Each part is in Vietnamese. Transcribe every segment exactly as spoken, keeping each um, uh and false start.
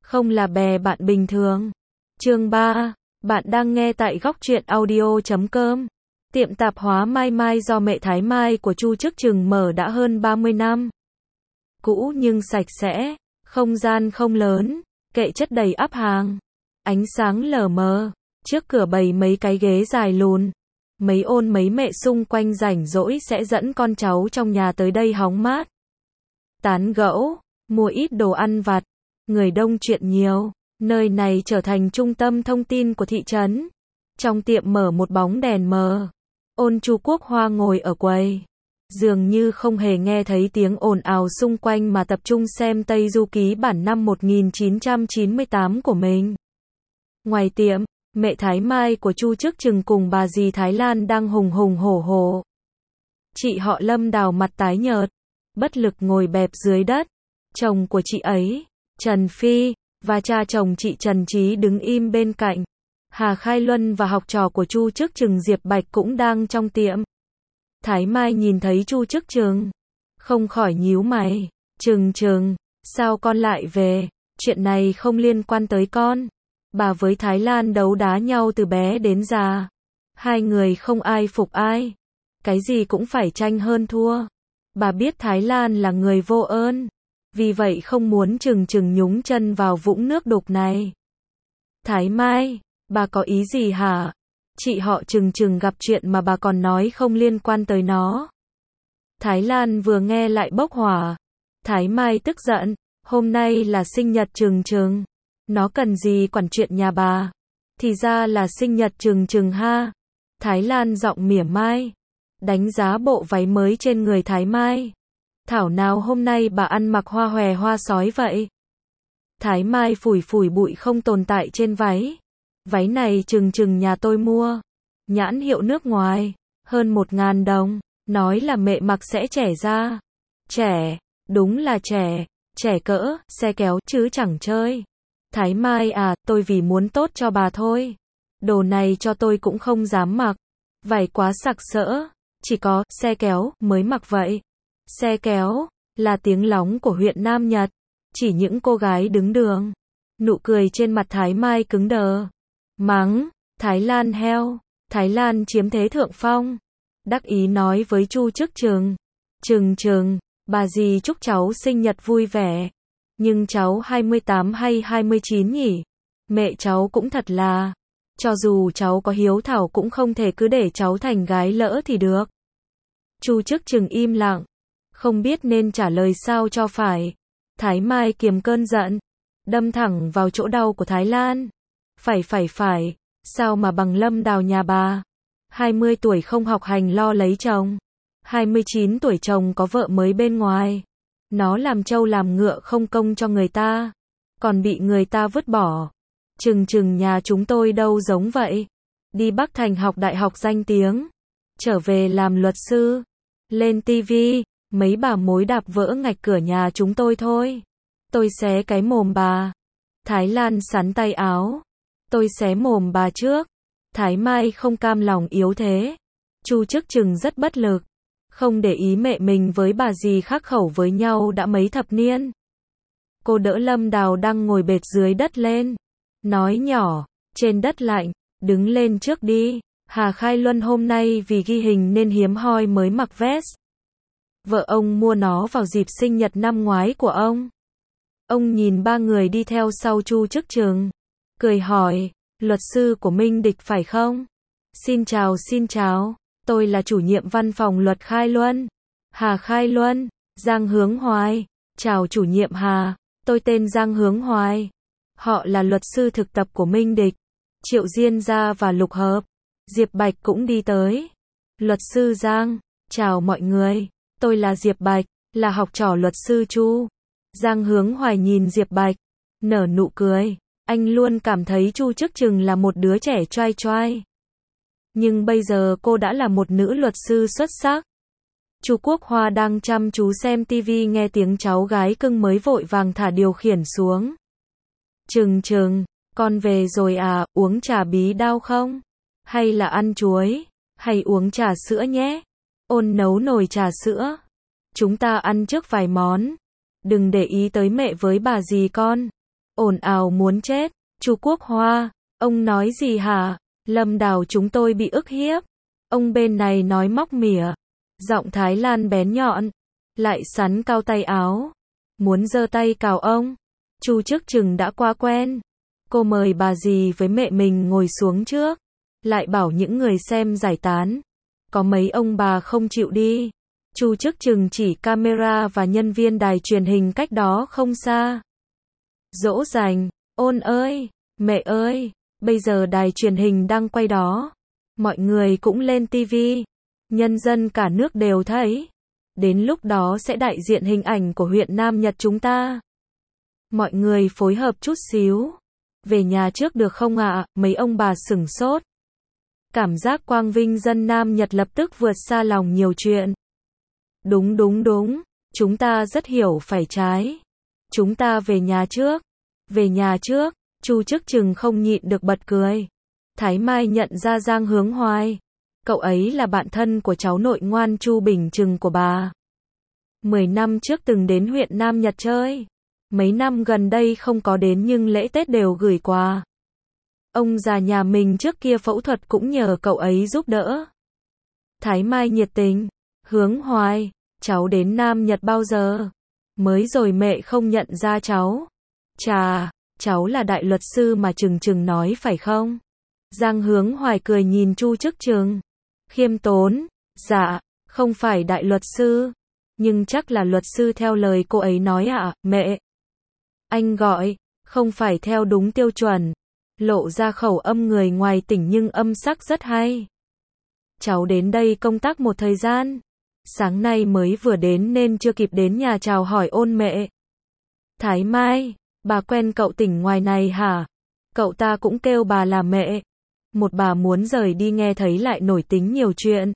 không là bè bạn bình thường. Chương ba, bạn đang nghe tại góc truyện audio chấm com. Tiệm tạp hóa Mai Mai do mẹ Thái Mai của Chu Chức Trừng mở đã hơn ba mươi năm. Cũ nhưng sạch sẽ, không gian không lớn, kệ chất đầy ắp hàng, ánh sáng lờ mờ, trước cửa bày mấy cái ghế dài lùn. Mấy ôn mấy mẹ xung quanh rảnh rỗi sẽ dẫn con cháu trong nhà tới đây hóng mát, tán gẫu, mua ít đồ ăn vặt. Người đông chuyện nhiều, nơi này trở thành trung tâm thông tin của thị trấn. Trong tiệm mở một bóng đèn mờ. Ôn Chu Quốc Hoa ngồi ở quầy, dường như không hề nghe thấy tiếng ồn ào xung quanh mà tập trung xem Tây Du Ký bản năm một nghìn chín trăm chín mươi tám của mình. Ngoài tiệm, mẹ Thái Mai của Chu Chức Trừng cùng bà dì Thái Lan đang hùng hùng hổ hổ. Chị họ Lâm Đào mặt tái nhợt, bất lực ngồi bẹp dưới đất. Chồng của chị ấy, Trần Phi, và cha chồng chị Trần Trí đứng im bên cạnh. Hà Khai Luân và học trò của Chu Chức Trừng Diệp Bạch cũng đang trong tiệm. Thái Mai nhìn thấy Chu Chức Trừng, không khỏi nhíu mày. Trừng Trừng, sao con lại về? Chuyện này không liên quan tới con. Bà với Thái Lan đấu đá nhau từ bé đến già. Hai người không ai phục ai. Cái gì cũng phải tranh hơn thua. Bà biết Thái Lan là người vô ơn, vì vậy không muốn Trừng Trừng nhúng chân vào vũng nước đục này. Thái Mai, bà có ý gì hả? Chị họ Trừng Trừng gặp chuyện mà bà còn nói không liên quan tới nó. Thái Lan vừa nghe lại bốc hỏa. Thái Mai tức giận, hôm nay là sinh nhật Trừng Trừng. Nó cần gì quản chuyện nhà bà? Thì ra là sinh nhật Trừng Trừng ha. Thái Lan giọng mỉa mai, đánh giá bộ váy mới trên người Thái Mai. Thảo nào hôm nay bà ăn mặc hoa hòe hoa sói vậy? Thái Mai phủi phủi bụi không tồn tại trên váy. Váy này Trừng Trừng nhà tôi mua. Nhãn hiệu nước ngoài. Hơn một ngàn đồng. Nói là mẹ mặc sẽ trẻ ra. Trẻ. Đúng là trẻ. Trẻ cỡ, xe kéo chứ chẳng chơi. Thái Mai à, tôi vì muốn tốt cho bà thôi. Đồ này cho tôi cũng không dám mặc. Vải quá sặc sỡ. Chỉ có, xe kéo, mới mặc vậy. Xe kéo, là tiếng lóng của huyện Nam Nhật. Chỉ những cô gái đứng đường. Nụ cười trên mặt Thái Mai cứng đờ. Mắng, Thái Lan heo. Thái Lan chiếm thế thượng phong. Đắc ý nói với Chu Chức Trừng. Trừng Trừng, bà dì chúc cháu sinh nhật vui vẻ. Nhưng cháu hai mươi tám hay hai mươi chín nhỉ? Mẹ cháu cũng thật là. Cho dù cháu có hiếu thảo cũng không thể cứ để cháu thành gái lỡ thì được. Chu Chức Trừng im lặng. Không biết nên trả lời sao cho phải. Thái Mai kiềm cơn giận, đâm thẳng vào chỗ đau của Thái Lan. Phải phải phải, sao mà bằng Lâm Đào nhà bà. hai mươi tuổi không học hành lo lấy chồng. hai mươi chín tuổi chồng có vợ mới bên ngoài. Nó làm trâu làm ngựa không công cho người ta. Còn bị người ta vứt bỏ. Trừng Trừng nhà chúng tôi đâu giống vậy. Đi Bắc Thành học đại học danh tiếng. Trở về làm luật sư. Lên tivi. Mấy bà mối đạp vỡ ngạch cửa nhà chúng tôi thôi. Tôi xé cái mồm bà. Thái Lan sắn tay áo. Tôi xé mồm bà trước. Thái Mai không cam lòng yếu thế. Chu Chức Trừng rất bất lực. Không để ý mẹ mình với bà dì khắc khẩu với nhau đã mấy thập niên. Cô đỡ Lâm Đào đang ngồi bệt dưới đất lên. Nói nhỏ, trên đất lạnh, đứng lên trước đi. Hà Khai Luân hôm nay vì ghi hình nên hiếm hoi mới mặc vest. Vợ ông mua nó vào dịp sinh nhật năm ngoái của ông. Ông nhìn ba người đi theo sau Chu Chức Trừng, cười hỏi, luật sư của Minh Địch phải không? Xin chào xin chào, tôi là chủ nhiệm văn phòng luật Khai Luân. Hà Khai Luân, Giang Hướng Hoài. Chào chủ nhiệm Hà, tôi tên Giang Hướng Hoài. Họ là luật sư thực tập của Minh Địch. Triệu Diên Gia và Lục Hợp. Diệp Bạch cũng đi tới. Luật sư Giang, chào mọi người. Tôi là Diệp Bạch, là học trò luật sư Chu. Giang Hướng Hoài nhìn Diệp Bạch, nở nụ cười. Anh luôn cảm thấy Chu Chức Trừng là một đứa trẻ choai choai. Nhưng bây giờ cô đã là một nữ luật sư xuất sắc. Chu Quốc Hoa đang chăm chú xem tivi nghe tiếng cháu gái cưng mới vội vàng thả điều khiển xuống. Trừng Trừng, con về rồi à, uống trà bí đao không? Hay là ăn chuối? Hay uống trà sữa nhé? Ôn nấu nồi trà sữa. Chúng ta ăn trước vài món. Đừng để ý tới mẹ với bà dì con. ồn ào muốn chết. Chu Quốc Hoa, ông nói gì hả? Lâm Đào chúng tôi bị ức hiếp. Ông bên này nói móc mỉa. Giọng Thái Lan bén nhọn. Lại sắn cao tay áo. Muốn giơ tay cào ông. Chu trước chừng đã quá quen. Cô mời bà dì với mẹ mình ngồi xuống trước. Lại bảo những người xem giải tán. Có mấy ông bà không chịu đi. Chu trước chừng chỉ camera và nhân viên đài truyền hình cách đó không xa. Dỗ dành, ôn ơi, mẹ ơi, bây giờ đài truyền hình đang quay đó. Mọi người cũng lên tivi. Nhân dân cả nước đều thấy. Đến lúc đó sẽ đại diện hình ảnh của huyện Nam Nhật chúng ta. Mọi người phối hợp chút xíu. Về nhà trước được không ạ? À? Mấy ông bà sửng sốt. Cảm giác quang vinh dân Nam Nhật lập tức vượt xa lòng nhiều chuyện. Đúng đúng đúng, chúng ta rất hiểu phải trái. Chúng ta về nhà trước. Về nhà trước, Chu trước chừng không nhịn được bật cười. Thái Mai nhận ra Giang Hướng Hoài. Cậu ấy là bạn thân của cháu nội ngoan Chu Bình Trừng của bà. Mười năm trước từng đến huyện Nam Nhật chơi. Mấy năm gần đây không có đến nhưng lễ Tết đều gửi quà. Ông già nhà mình trước kia phẫu thuật cũng nhờ cậu ấy giúp đỡ. Thái Mai nhiệt tình. Hướng Hoài, cháu đến Nam Nhật bao giờ? Mới rồi mẹ không nhận ra cháu. Chà, cháu là đại luật sư mà Trừng Trừng nói phải không? Giang Hướng Hoài cười nhìn Chu trước chừng. Khiêm tốn, dạ, không phải đại luật sư. Nhưng chắc là luật sư theo lời cô ấy nói ạ, à, mẹ. Anh gọi, không phải theo đúng tiêu chuẩn. Lộ ra khẩu âm người ngoài tỉnh nhưng âm sắc rất hay. Cháu đến đây công tác một thời gian. Sáng nay mới vừa đến nên chưa kịp đến nhà chào hỏi ôn mẹ. Thái Mai, bà quen cậu tỉnh ngoài này hả? Cậu ta cũng kêu bà là mẹ. Một bà muốn rời đi nghe thấy lại nổi tính nhiều chuyện.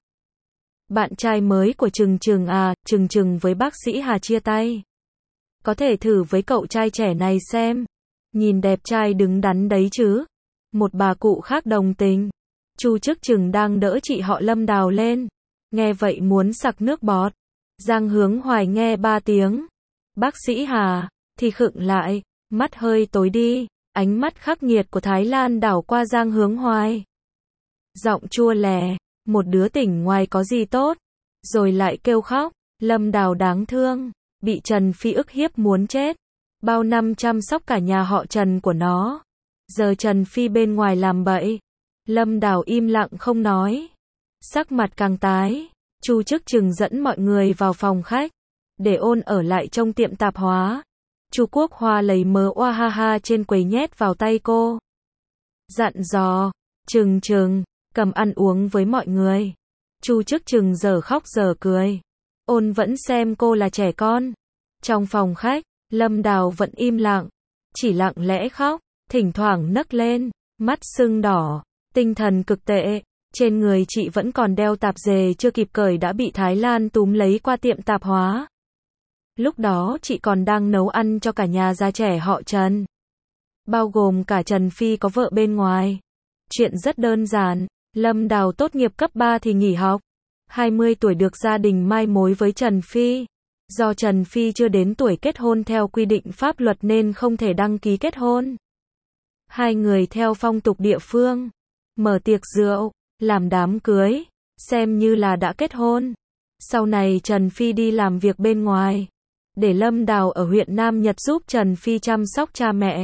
Bạn trai mới của Trừng Trừng à, Trừng Trừng với bác sĩ Hà chia tay. Có thể thử với cậu trai trẻ này xem. Nhìn đẹp trai đứng đắn đấy chứ. Một bà cụ khác đồng tình. Chu trước chừng đang đỡ chị họ Lâm Đào lên. Nghe vậy muốn sặc nước bọt. Giang Hướng Hoài nghe ba tiếng. Bác sĩ Hà, thì khựng lại. Mắt hơi tối đi. Ánh mắt khắc nghiệt của Thái Lan đảo qua Giang Hướng Hoài. Giọng chua lè. Một đứa tỉnh ngoài có gì tốt. Rồi lại kêu khóc. Lâm Đào đáng thương. Bị Trần Phi ức hiếp muốn chết. Bao năm chăm sóc cả nhà họ Trần của nó. Giờ Trần Phi bên ngoài làm bậy. Lâm Đào im lặng không nói. Sắc mặt càng tái. Chu trước chừng dẫn mọi người vào phòng khách. Để ôn ở lại trong tiệm tạp hóa. Chu Quốc Hoa lấy mớ oa ha ha trên quầy nhét vào tay cô. Dặn dò. Trừng Trừng, cầm ăn uống với mọi người. Chu trước chừng giờ khóc giờ cười. Ôn vẫn xem cô là trẻ con. Trong phòng khách, Lâm Đào vẫn im lặng. Chỉ lặng lẽ khóc. Thỉnh thoảng nấc lên. Mắt sưng đỏ. Tinh thần cực tệ. Trên người chị vẫn còn đeo tạp dề chưa kịp cởi đã bị Thái Lan túm lấy qua tiệm tạp hóa. Lúc đó chị còn đang nấu ăn cho cả nhà già trẻ họ Trần. Bao gồm cả Trần Phi có vợ bên ngoài. Chuyện rất đơn giản. Lâm Đào tốt nghiệp cấp ba thì nghỉ học. hai mươi tuổi được gia đình mai mối với Trần Phi. Do Trần Phi chưa đến tuổi kết hôn theo quy định pháp luật nên không thể đăng ký kết hôn. Hai người theo phong tục địa phương. Mở tiệc rượu. Làm đám cưới. Xem như là đã kết hôn. Sau này Trần Phi đi làm việc bên ngoài. Để Lâm Đào ở huyện Nam Nhật giúp Trần Phi chăm sóc cha mẹ.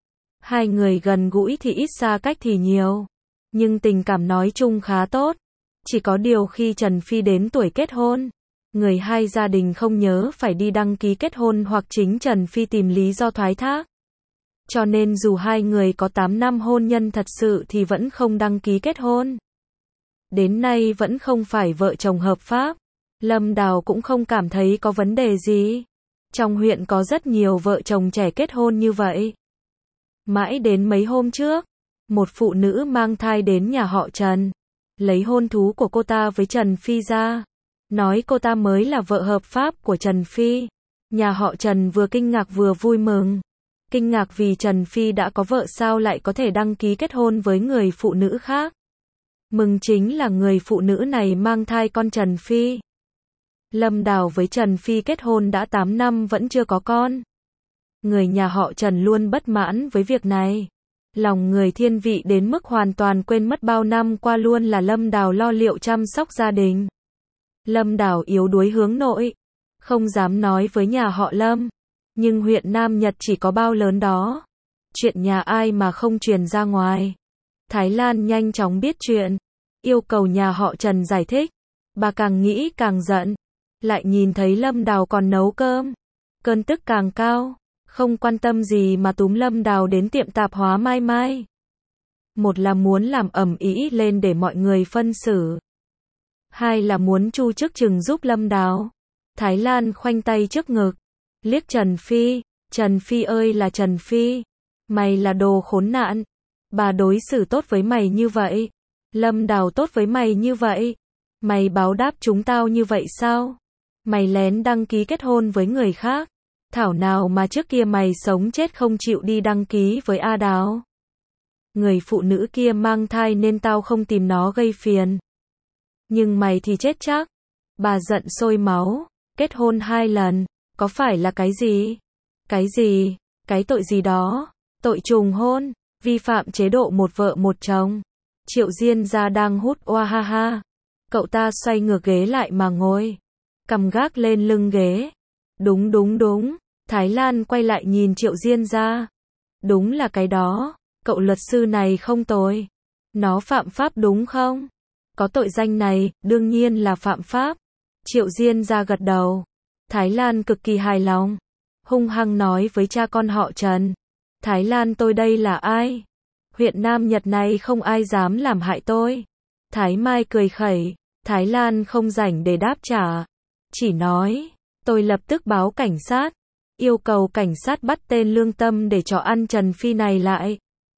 Hai người gần gũi thì ít, xa cách thì nhiều. Nhưng tình cảm nói chung khá tốt. Chỉ có điều khi Trần Phi đến tuổi kết hôn, người hai gia đình không nhớ phải đi đăng ký kết hôn hoặc chính Trần Phi tìm lý do thoái thác. Cho nên dù hai người có tám năm hôn nhân thật sự thì vẫn không đăng ký kết hôn. Đến nay vẫn không phải vợ chồng hợp pháp. Lâm Đào cũng không cảm thấy có vấn đề gì. Trong huyện có rất nhiều vợ chồng trẻ kết hôn như vậy. Mãi đến mấy hôm trước, một phụ nữ mang thai đến nhà họ Trần, lấy hôn thú của cô ta với Trần Phi ra, nói cô ta mới là vợ hợp pháp của Trần Phi. Nhà họ Trần vừa kinh ngạc vừa vui mừng. Kinh ngạc vì Trần Phi đã có vợ sao lại có thể đăng ký kết hôn với người phụ nữ khác. Mừng chính là người phụ nữ này mang thai con Trần Phi. Lâm Đào với Trần Phi kết hôn đã tám năm vẫn chưa có con. Người nhà họ Trần luôn bất mãn với việc này. Lòng người thiên vị đến mức hoàn toàn quên mất bao năm qua luôn là Lâm Đào lo liệu chăm sóc gia đình. Lâm Đào yếu đuối hướng nội, không dám nói với nhà họ Lâm, nhưng huyện Nam Nhật chỉ có bao lớn đó. Chuyện nhà ai mà không truyền ra ngoài. Thái Lan nhanh chóng biết chuyện, yêu cầu nhà họ Trần giải thích. Bà càng nghĩ càng giận, lại nhìn thấy Lâm Đào còn nấu cơm, cơn tức càng cao, không quan tâm gì mà túm Lâm Đào đến tiệm tạp hóa Mai Mai. Một là muốn làm ầm ĩ lên để mọi người phân xử, hai là muốn Chu Chức Chừng giúp Lâm Đào. Thái Lan khoanh tay trước ngực, liếc Trần Phi, Trần Phi ơi là Trần Phi, mày là đồ khốn nạn, bà đối xử tốt với mày như vậy, Lâm Đào tốt với mày như vậy, mày báo đáp chúng tao như vậy sao? Mày lén đăng ký kết hôn với người khác, thảo nào mà trước kia mày sống chết không chịu đi đăng ký với A Đào. Người phụ nữ kia mang thai nên tao không tìm nó gây phiền. Nhưng mày thì chết chắc. Bà giận sôi máu, kết hôn hai lần, có phải là cái gì? Cái gì? Cái tội gì đó? Tội trùng hôn, vi phạm chế độ một vợ một chồng. Triệu Diên gia đang hút oa ha ha. Cậu ta xoay ngược ghế lại mà ngồi, cầm gác lên lưng ghế. Đúng đúng đúng, Thái Lan quay lại nhìn Triệu Diên gia. Đúng là cái đó, cậu luật sư này không tồi. Nó phạm pháp đúng không? Có tội danh này, đương nhiên là phạm pháp. Triệu Diên gia gật đầu. Thái Lan cực kỳ hài lòng, hung hăng nói với cha con họ Trần. Thái Lan tôi đây là ai? Huyện Nam Nhật này không ai dám làm hại tôi. Thái Mai cười khẩy, Thái Lan không rảnh để đáp trả. Chỉ nói, tôi lập tức báo cảnh sát, yêu cầu cảnh sát bắt tên lương tâm để cho ăn Trần Phi này lại.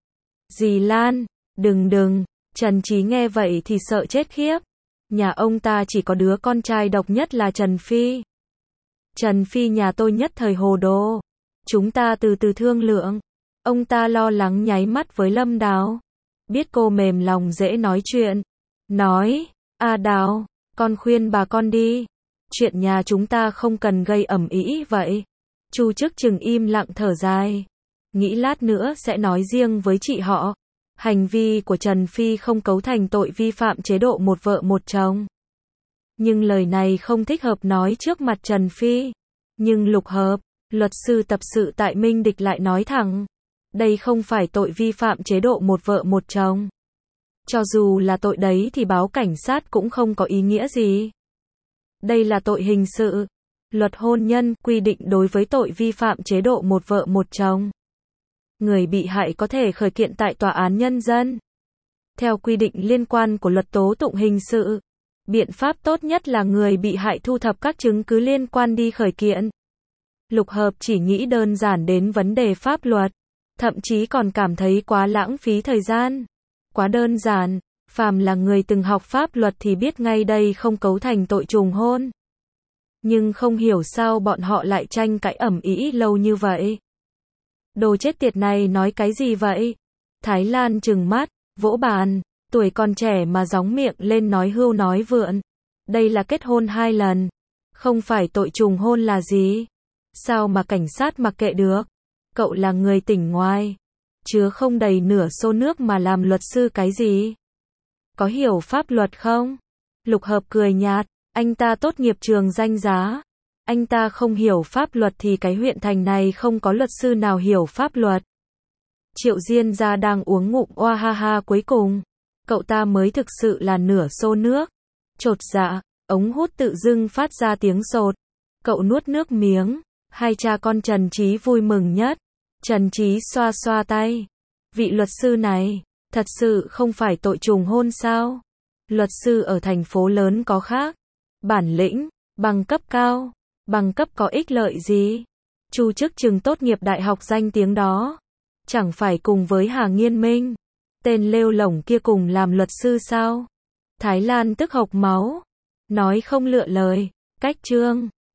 Dì Lan, đừng đừng, Trần Chí nghe vậy thì sợ chết khiếp. Nhà ông ta chỉ có đứa con trai độc nhất là Trần Phi. Trần Phi nhà tôi nhất thời hồ đồ. Chúng ta từ từ thương lượng. Ông ta lo lắng nháy mắt với Lâm Đào. Biết cô mềm lòng dễ nói chuyện. Nói, A Đào, con khuyên bà con đi. Chuyện nhà chúng ta không cần gây ầm ĩ vậy. Chu Chức Chừng im lặng thở dài. Nghĩ lát nữa sẽ nói riêng với chị họ. Hành vi của Trần Phi không cấu thành tội vi phạm chế độ một vợ một chồng. Nhưng lời này không thích hợp nói trước mặt Trần Phi. Nhưng Lục Hợp, luật sư tập sự tại Minh Địch lại nói thẳng. Đây không phải tội vi phạm chế độ một vợ một chồng. Cho dù là tội đấy thì báo cảnh sát cũng không có ý nghĩa gì. Đây là tội hình sự. Luật hôn nhân quy định đối với tội vi phạm chế độ một vợ một chồng. Người bị hại có thể khởi kiện tại tòa án nhân dân. Theo quy định liên quan của luật tố tụng hình sự, biện pháp tốt nhất là người bị hại thu thập các chứng cứ liên quan đi khởi kiện. Lục Hợp chỉ nghĩ đơn giản đến vấn đề pháp luật, thậm chí còn cảm thấy quá lãng phí thời gian. Quá đơn giản, phàm là người từng học pháp luật thì biết ngay đây không cấu thành tội trùng hôn. Nhưng không hiểu sao bọn họ lại tranh cãi ầm ĩ lâu như vậy. Đồ chết tiệt này nói cái gì vậy? Thái Lan trừng mắt, vỗ bàn, tuổi còn trẻ mà gióng miệng lên nói hưu nói vượn. Đây là kết hôn hai lần, không phải tội trùng hôn là gì? Sao mà cảnh sát mặc kệ được? Cậu là người tỉnh ngoài, chứa không đầy nửa xô nước mà làm luật sư cái gì? Có hiểu pháp luật không? Lục Hợp cười nhạt, anh ta tốt nghiệp trường danh giá. Anh ta không hiểu pháp luật thì cái huyện thành này không có luật sư nào hiểu pháp luật. Triệu Diên gia đang uống ngụm oa ha ha cuối cùng. Cậu ta mới thực sự là nửa xô nước. Chột dạ, ống hút tự dưng phát ra tiếng sột. Cậu nuốt nước miếng. Hai cha con Trần Chí vui mừng nhất. Trần Chí xoa xoa tay. Vị luật sư này, thật sự không phải tội trùng hôn sao? Luật sư ở thành phố lớn có khác. Bản lĩnh, bằng cấp cao. Bằng cấp có ích lợi gì? Chu Chức Chừng tốt nghiệp đại học danh tiếng đó. Chẳng phải cùng với Hà Nghiên Minh, tên lêu lổng kia cùng làm luật sư sao? Thái Lan tức hộc máu. Nói không lựa lời. Cách chương.